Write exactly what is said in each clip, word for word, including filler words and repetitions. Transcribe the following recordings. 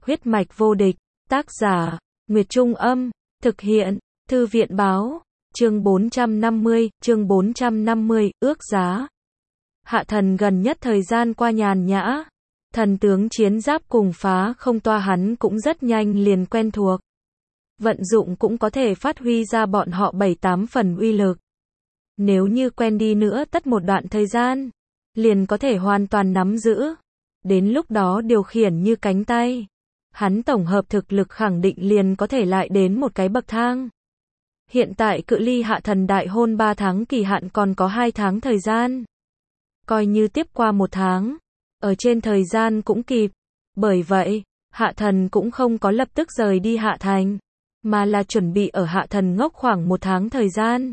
Huyết mạch vô địch, tác giả, Nguyệt Trung Âm, thực hiện, Thư viện Báo, chương bốn trăm năm mươi, chương bốn trăm năm mươi, ước giá. Hạ thần gần nhất thời gian qua nhàn nhã, thần tướng chiến giáp cùng phá không toa hắn cũng rất nhanh liền quen thuộc. Vận dụng cũng có thể phát huy ra bọn họ bảy tám phần uy lực. Nếu như quen đi nữa tất một đoạn thời gian, liền có thể hoàn toàn nắm giữ. Đến lúc đó điều khiển như cánh tay. Hắn tổng hợp thực lực khẳng định liền có thể lại đến một cái bậc thang. Hiện tại cự ly hạ thần đại hôn ba tháng kỳ hạn còn có hai tháng thời gian. Coi như tiếp qua một tháng, ở trên thời gian cũng kịp. Bởi vậy, hạ thần cũng không có lập tức rời đi hạ thành, mà là chuẩn bị ở hạ thần ngốc khoảng một tháng thời gian.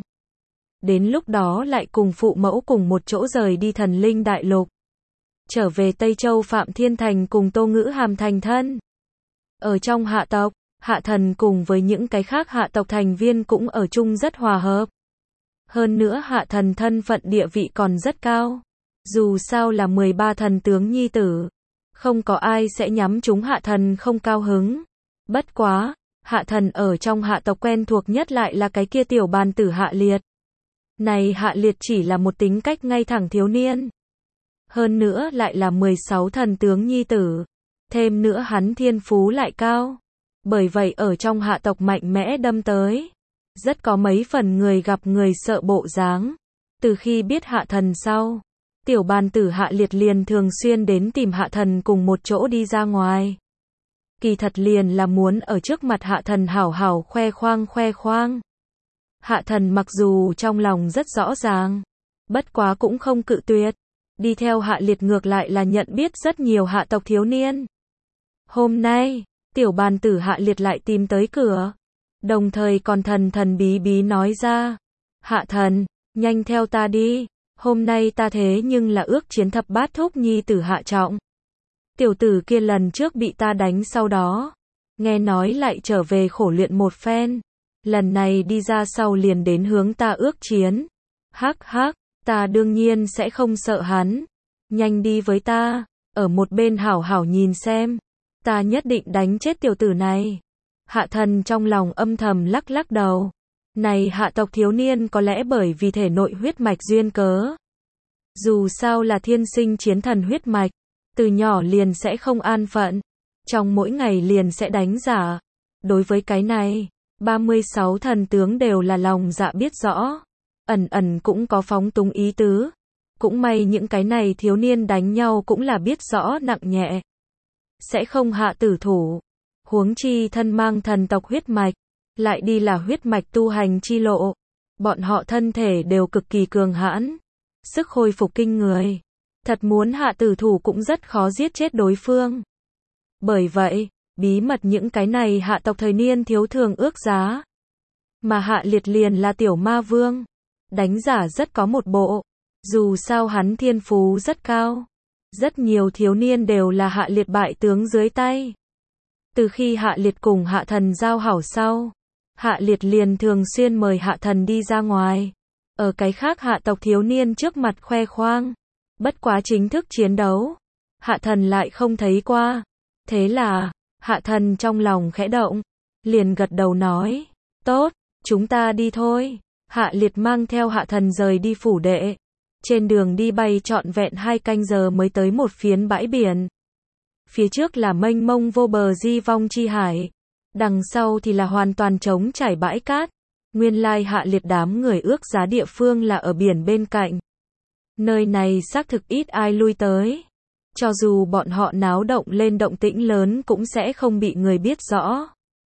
Đến lúc đó lại cùng phụ mẫu cùng một chỗ rời đi thần linh đại lục. Trở về Tây Châu Phạm Thiên Thành cùng Tô Ngữ Hàm thành thân. Ở trong hạ tộc, hạ thần cùng với những cái khác hạ tộc thành viên cũng ở chung rất hòa hợp. Hơn nữa hạ thần thân phận địa vị còn rất cao. Dù sao là mười ba thần tướng nhi tử. Không có ai sẽ nhắm chúng hạ thần không cao hứng. Bất quá, hạ thần ở trong hạ tộc quen thuộc nhất lại là cái kia tiểu bàn tử Hạ Liệt. Này Hạ Liệt chỉ là một tính cách ngay thẳng thiếu niên. Hơn nữa lại là mười sáu thần tướng nhi tử. Thêm nữa hắn thiên phú lại cao. Bởi vậy ở trong hạ tộc mạnh mẽ đâm tới. Rất có mấy phần người gặp người sợ bộ dáng. Từ khi biết hạ thần sau, tiểu bàn tử Hạ Liệt liền thường xuyên đến tìm hạ thần cùng một chỗ đi ra ngoài. Kỳ thật liền là muốn ở trước mặt hạ thần hảo hảo khoe khoang khoe khoang. Hạ thần mặc dù trong lòng rất rõ ràng, bất quá cũng không cự tuyệt. Đi theo Hạ Liệt ngược lại là nhận biết rất nhiều hạ tộc thiếu niên. Hôm nay, tiểu bàn tử Hạ Liệt lại tìm tới cửa. Đồng thời còn thần thần bí bí nói ra. Hạ thần, nhanh theo ta đi. Hôm nay ta thế nhưng là ước chiến thập bát thúc nhi tử Hạ Trọng. Tiểu tử kia lần trước bị ta đánh sau đó. Nghe nói lại trở về khổ luyện một phen. Lần này đi ra sau liền đến hướng ta ước chiến. Hắc hắc, ta đương nhiên sẽ không sợ hắn. Nhanh đi với ta. Ở một bên hảo hảo nhìn xem. Ta nhất định đánh chết tiểu tử này. Hạ thần trong lòng âm thầm lắc lắc đầu. Này hạ tộc thiếu niên có lẽ bởi vì thể nội huyết mạch duyên cớ. Dù sao là thiên sinh chiến thần huyết mạch. Từ nhỏ liền sẽ không an phận. Trong mỗi ngày liền sẽ đánh giả. Đối với cái này, ba mươi sáu thần tướng đều là lòng dạ biết rõ. Ẩn ẩn cũng có phóng túng ý tứ. Cũng may những cái này thiếu niên đánh nhau cũng là biết rõ nặng nhẹ. Sẽ không hạ tử thủ. Huống chi thân mang thần tộc huyết mạch. Lại đi là huyết mạch tu hành chi lộ. Bọn họ thân thể đều cực kỳ cường hãn. Sức hồi phục kinh người. Thật muốn hạ tử thủ cũng rất khó giết chết đối phương. Bởi vậy, bí mật những cái này hạ tộc thời niên thiếu thường ước giá. Mà Hạ Liệt liền là tiểu ma vương. Đánh giả rất có một bộ. Dù sao hắn thiên phú rất cao. Rất nhiều thiếu niên đều là Hạ Liệt bại tướng dưới tay. Từ khi Hạ Liệt cùng hạ thần giao hảo sau, Hạ Liệt liền thường xuyên mời hạ thần đi ra ngoài. Ở cái khác hạ tộc thiếu niên trước mặt khoe khoang. Bất quá chính thức chiến đấu, hạ thần lại không thấy qua. Thế là, hạ thần trong lòng khẽ động, liền gật đầu nói, tốt, chúng ta đi thôi. Hạ Liệt mang theo hạ thần rời đi phủ đệ. Trên đường đi bay trọn vẹn hai canh giờ mới tới một phiến bãi biển. Phía trước là mênh mông vô bờ di vong chi hải. Đằng sau thì là hoàn toàn trống trải bãi cát. Nguyên lai Hạ Liệt đám người ước giá địa phương là ở biển bên cạnh. Nơi này xác thực ít ai lui tới. Cho dù bọn họ náo động lên động tĩnh lớn cũng sẽ không bị người biết rõ.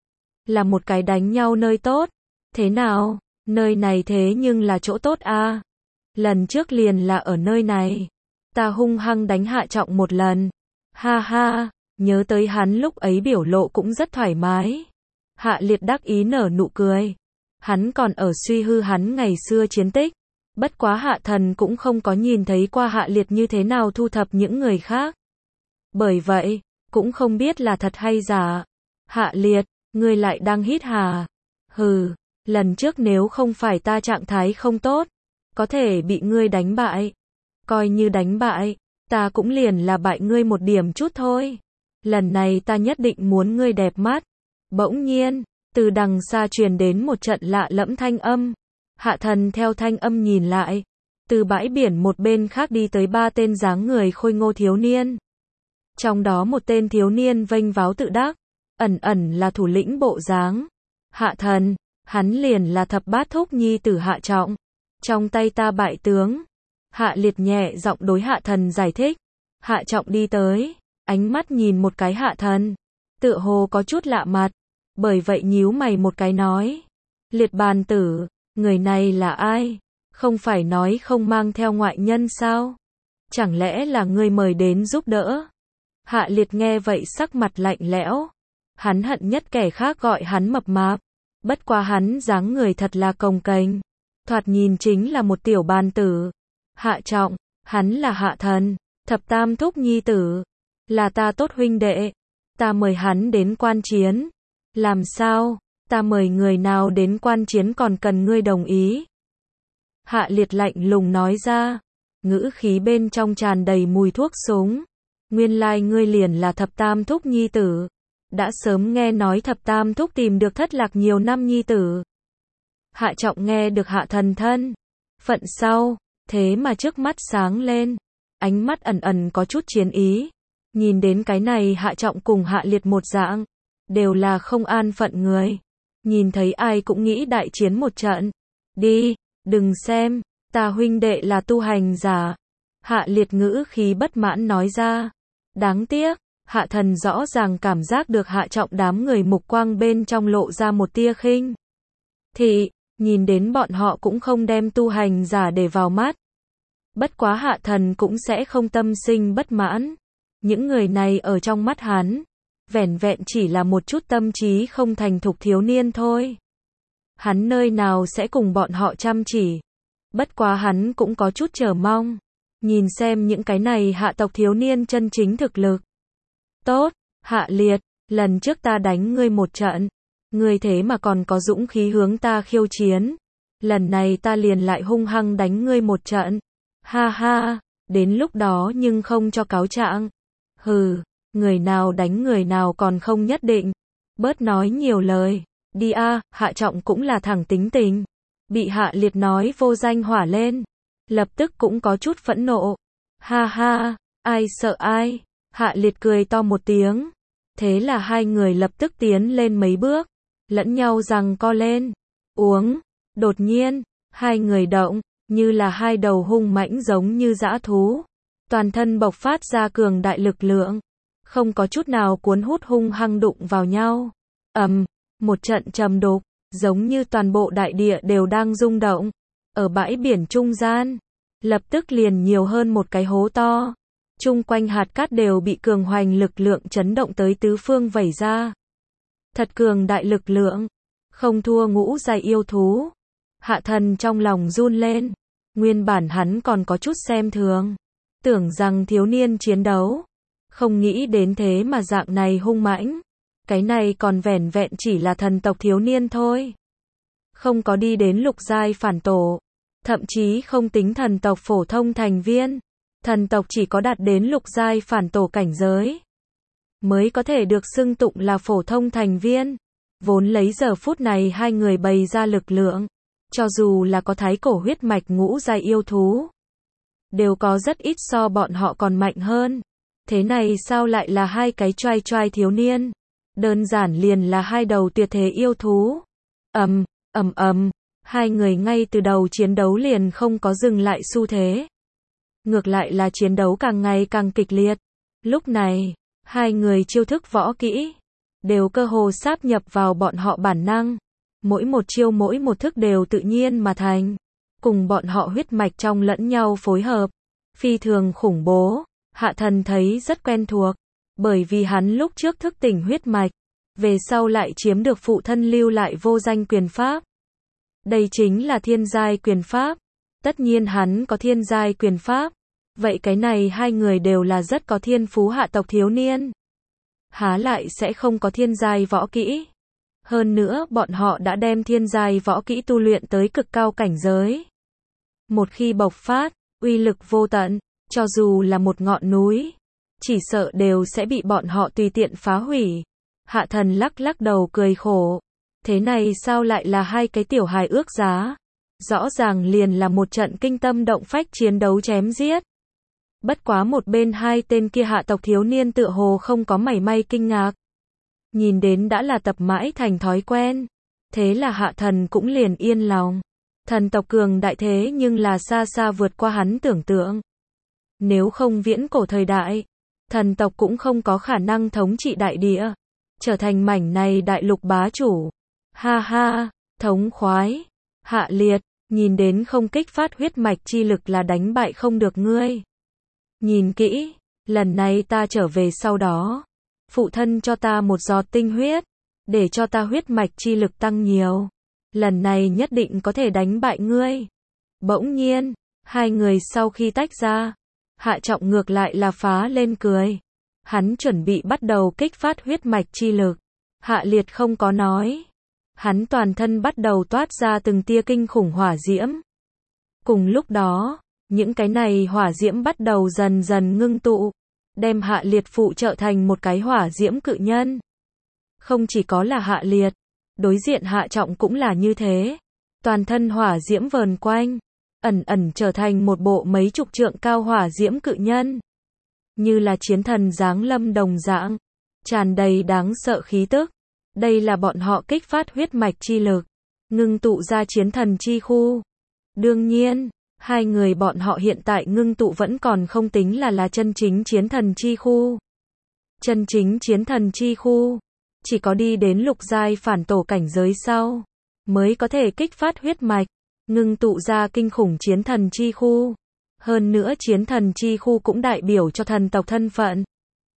Là một cái đánh nhau nơi tốt. Thế nào? Nơi này thế nhưng là chỗ tốt a. Lần trước liền là ở nơi này. Ta hung hăng đánh Hạ Trọng một lần. Ha ha, nhớ tới hắn lúc ấy biểu lộ cũng rất thoải mái. Hạ Liệt đắc ý nở nụ cười. Hắn còn ở suy hư hắn ngày xưa chiến tích. Bất quá hạ thần cũng không có nhìn thấy qua Hạ Liệt như thế nào thu thập những người khác. Bởi vậy, cũng không biết là thật hay giả. Hạ Liệt, ngươi lại đang hít hà. Hừ, lần trước nếu không phải ta trạng thái không tốt, có thể bị ngươi đánh bại. Coi như đánh bại, ta cũng liền là bại ngươi một điểm chút thôi. lần này ta nhất định muốn ngươi đẹp mắt. Bỗng nhiên, từ đằng xa truyền đến một trận lạ lẫm thanh âm. Hạ Thần theo thanh âm nhìn lại. Từ bãi biển một bên khác đi tới ba tên dáng người khôi ngô thiếu niên. Trong đó một tên thiếu niên vênh váo tự đắc, ẩn ẩn là thủ lĩnh bộ dáng. Hạ Thần, hắn liền là thập bát thúc nhi tử Hạ Trọng. Trong tay ta bại tướng. Hạ Liệt nhẹ giọng đối Hạ Thần giải thích. Hạ Trọng đi tới, ánh mắt nhìn một cái Hạ Thần, tựa hồ có chút lạ mặt, bởi vậy nhíu mày một cái nói. Liệt bàn tử, người này là ai? Không phải nói không mang theo ngoại nhân sao? Chẳng lẽ là ngươi mời đến giúp đỡ? Hạ Liệt nghe vậy sắc mặt lạnh lẽo. Hắn hận nhất kẻ khác gọi hắn mập mạp. Bất quá hắn dáng người thật là cồng kềnh. Thoạt nhìn chính là một tiểu bàn tử. Hạ Trọng, hắn là Hạ Thần, thập tam thúc nhi tử. Là ta tốt huynh đệ. Ta mời hắn đến quan chiến. Làm sao? Ta mời người nào đến quan chiến còn cần ngươi đồng ý. Hạ Liệt lạnh lùng nói ra. Ngữ khí bên trong tràn đầy mùi thuốc súng. Nguyên lai ngươi liền là thập tam thúc nhi tử. Đã sớm nghe nói thập tam thúc tìm được thất lạc nhiều năm nhi tử. Hạ Trọng nghe được Hạ Thần thân phận sau, thế mà trước mắt sáng lên. Ánh mắt ẩn ẩn có chút chiến ý. Nhìn đến cái này Hạ Trọng cùng Hạ Liệt một dạng. Đều là không an phận người. Nhìn thấy ai cũng nghĩ đại chiến một trận. Đi, đừng xem, ta huynh đệ là tu hành giả. Hạ Liệt ngữ khí bất mãn nói ra. Đáng tiếc, Hạ Thần rõ ràng cảm giác được Hạ Trọng đám người mục quang bên trong lộ ra một tia khinh thị, nhìn đến bọn họ cũng không đem tu hành giả để vào mắt. Bất quá Hạ Thần cũng sẽ không tâm sinh bất mãn. Những người này ở trong mắt hắn, vẻn vẹn chỉ là một chút tâm trí không thành thục thiếu niên thôi. Hắn nơi nào sẽ cùng bọn họ chăm chỉ. Bất quá hắn cũng có chút chờ mong. Nhìn xem những cái này hạ tộc thiếu niên chân chính thực lực. Tốt, Hạ Liệt, lần trước ta đánh ngươi một trận. Ngươi thế mà còn có dũng khí hướng ta khiêu chiến. Lần này ta liền lại hung hăng đánh ngươi một trận. Ha ha, đến lúc đó nhưng không cho cáo trạng. Hừ, người nào đánh người nào còn không nhất định. Bớt nói nhiều lời. Đi a, Hạ Trọng cũng là thẳng tính tình. Bị Hạ Liệt nói vô danh hỏa lên. Lập tức cũng có chút phẫn nộ. Ha ha, ai sợ ai. Hạ Liệt cười to một tiếng. Thế là hai người lập tức tiến lên mấy bước. Lẫn nhau giằng co lên. Uống. Đột nhiên, hai người động. Như là hai đầu hung mãnh giống như dã thú. Toàn thân bộc phát ra cường đại lực lượng. Không có chút nào cuốn hút hung hăng đụng vào nhau. Ầm, một trận trầm đục. Giống như toàn bộ đại địa đều đang rung động. Ở bãi biển trung gian. Lập tức liền nhiều hơn một cái hố to. Chung quanh hạt cát đều bị cường hoành lực lượng chấn động tới tứ phương vẩy ra. Thật cường đại lực lượng. Không thua ngũ giai yêu thú. Hạ Thần trong lòng run lên. Nguyên bản hắn còn có chút xem thường. Tưởng rằng thiếu niên chiến đấu. Không nghĩ đến thế mà dạng này hung mãnh. Cái này còn vẻn vẹn chỉ là thần tộc thiếu niên thôi. Không có đi đến lục giai phản tổ. Thậm chí không tính thần tộc phổ thông thành viên. Thần tộc chỉ có đạt đến lục giai phản tổ cảnh giới. Mới có thể được xưng tụng là phổ thông thành viên. Vốn lấy giờ phút này hai người bày ra lực lượng. Cho dù là có thái cổ huyết mạch ngũ giai yêu thú. Đều có rất ít so bọn họ còn mạnh hơn. Thế này sao lại là hai cái choai choai thiếu niên. Đơn giản liền là hai đầu tuyệt thế yêu thú. Ầm, ầm ầm, hai người ngay từ đầu chiến đấu liền không có dừng lại xu thế. Ngược lại là chiến đấu càng ngày càng kịch liệt. Lúc này, hai người chiêu thức võ kỹ đều cơ hồ sáp nhập vào bọn họ bản năng. Mỗi một chiêu mỗi một thức đều tự nhiên mà thành. Cùng bọn họ huyết mạch trong lẫn nhau phối hợp. Phi thường khủng bố. Hạ Thần thấy rất quen thuộc. Bởi vì hắn lúc trước thức tỉnh huyết mạch. Về sau lại chiếm được phụ thân lưu lại vô danh quyền pháp. Đây chính là thiên giai quyền pháp. Tất nhiên hắn có thiên giai quyền pháp. Vậy cái này hai người đều là rất có thiên phú hạ tộc thiếu niên. Há lại sẽ không có thiên giai võ kỹ. Hơn nữa bọn họ đã đem thiên giai võ kỹ tu luyện tới cực cao cảnh giới. Một khi bộc phát, uy lực vô tận, cho dù là một ngọn núi, chỉ sợ đều sẽ bị bọn họ tùy tiện phá hủy. Hạ thần lắc lắc đầu cười khổ. Thế này sao lại là hai cái tiểu hài ước giá? Rõ ràng liền là một trận kinh tâm động phách chiến đấu chém giết. Bất quá một bên hai tên kia hạ tộc thiếu niên tựa hồ không có mảy may kinh ngạc. Nhìn đến đã là tập mãi thành thói quen. Thế là hạ thần cũng liền yên lòng. Thần tộc cường đại thế nhưng là xa xa vượt qua hắn tưởng tượng. Nếu không viễn cổ thời đại, thần tộc cũng không có khả năng thống trị đại địa, trở thành mảnh này đại lục bá chủ. Ha ha, thống khoái. Hạ Liệt, nhìn đến không kích phát huyết mạch chi lực là đánh bại không được ngươi. Nhìn kỹ, lần này ta trở về sau đó, phụ thân cho ta một giọt tinh huyết, để cho ta huyết mạch chi lực tăng nhiều. Lần này nhất định có thể đánh bại ngươi. Bỗng nhiên, hai người sau khi tách ra, Hạ Trọng ngược lại là phá lên cười. Hắn chuẩn bị bắt đầu kích phát huyết mạch chi lực. Hạ Liệt không có nói. Hắn toàn thân bắt đầu toát ra từng tia kinh khủng hỏa diễm. Cùng lúc đó, những cái này hỏa diễm bắt đầu dần dần ngưng tụ, đem Hạ Liệt phụ trợ thành một cái hỏa diễm cự nhân. Không chỉ có là Hạ Liệt, đối diện Hạ Trọng cũng là như thế. Toàn thân hỏa diễm vờn quanh, ẩn ẩn trở thành một bộ mấy chục trượng cao hỏa diễm cự nhân. Như là chiến thần giáng lâm đồng dạng, tràn đầy đáng sợ khí tức. Đây là bọn họ kích phát huyết mạch chi lực, ngưng tụ ra chiến thần chi khu. Đương nhiên, hai người bọn họ hiện tại ngưng tụ vẫn còn không tính là là chân chính chiến thần chi khu. Chân chính chiến thần chi khu, chỉ có đi đến lục giai phản tổ cảnh giới sau, mới có thể kích phát huyết mạch, ngưng tụ ra kinh khủng chiến thần chi khu. Hơn nữa chiến thần chi khu cũng đại biểu cho thần tộc thân phận.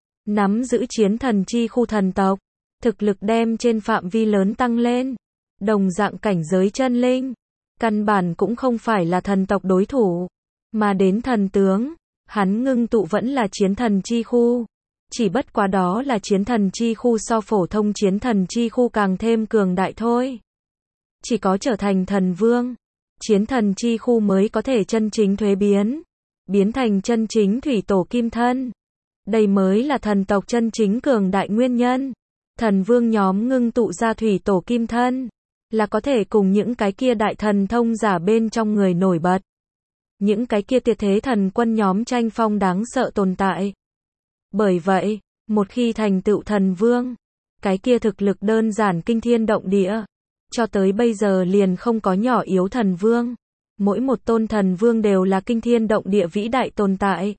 Nắm giữ chiến thần chi khu thần tộc, thực lực đem trên phạm vi lớn tăng lên. Đồng dạng cảnh giới chân linh, căn bản cũng không phải là thần tộc đối thủ. Mà đến thần tướng, hắn ngưng tụ vẫn là chiến thần chi khu. Chỉ bất quá đó là chiến thần chi khu so phổ thông chiến thần chi khu càng thêm cường đại thôi. Chỉ có trở thành thần vương, chiến thần chi khu mới có thể chân chính thuế biến, biến thành chân chính thủy tổ kim thân. Đây mới là thần tộc chân chính cường đại nguyên nhân. Thần vương nhóm ngưng tụ ra thủy tổ kim thân, là có thể cùng những cái kia đại thần thông giả bên trong người nổi bật. Những cái kia tuyệt thế thần quân nhóm tranh phong đáng sợ tồn tại. Bởi vậy, một khi thành tựu thần vương, cái kia thực lực đơn giản kinh thiên động địa. Cho tới bây giờ liền không có nhỏ yếu thần vương. Mỗi một tôn thần vương đều là kinh thiên động địa vĩ đại tồn tại.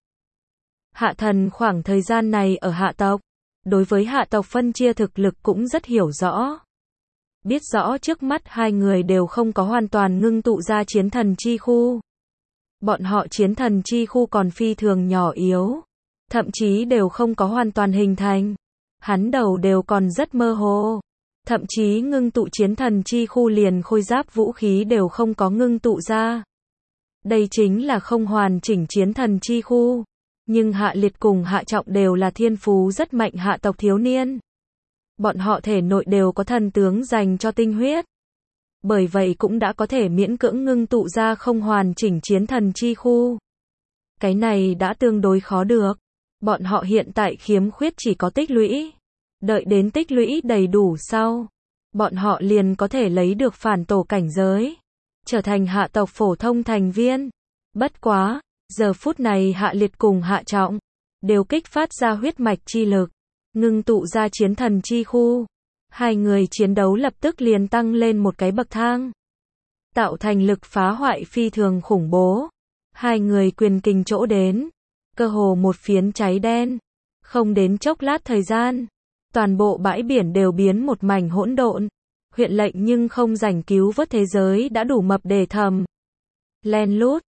Hạ thần khoảng thời gian này ở hạ tộc, đối với hạ tộc phân chia thực lực cũng rất hiểu rõ. Biết rõ trước mắt hai người đều không có hoàn toàn ngưng tụ ra chiến thần chi khu. Bọn họ chiến thần chi khu còn phi thường nhỏ yếu, thậm chí đều không có hoàn toàn hình thành. Hắn đầu đều còn rất mơ hồ. Thậm chí ngưng tụ chiến thần chi khu liền khôi giáp vũ khí đều không có ngưng tụ ra. Đây chính là không hoàn chỉnh chiến thần chi khu. Nhưng Hạ Liệt cùng Hạ Trọng đều là thiên phú rất mạnh hạ tộc thiếu niên. Bọn họ thể nội đều có thần tướng dành cho tinh huyết. Bởi vậy cũng đã có thể miễn cưỡng ngưng tụ ra không hoàn chỉnh chiến thần chi khu. Cái này đã tương đối khó được. Bọn họ hiện tại khiếm khuyết chỉ có tích lũy. Đợi đến tích lũy đầy đủ sau, bọn họ liền có thể lấy được phản tổ cảnh giới, trở thành hạ tộc phổ thông thành viên. Bất quá, giờ phút này Hạ Liệt cùng Hạ Trọng đều kích phát ra huyết mạch chi lực, ngưng tụ ra chiến thần chi khu. Hai người chiến đấu lập tức liền tăng lên một cái bậc thang, tạo thành lực phá hoại phi thường khủng bố. Hai người quyền kình chỗ đến, cơ hồ một phiến cháy đen. Không đến chốc lát thời gian, toàn bộ bãi biển đều biến một mảnh hỗn độn. Huyện lệnh nhưng không rảnh cứu vớt thế giới đã đủ mập để thầm. Len lút,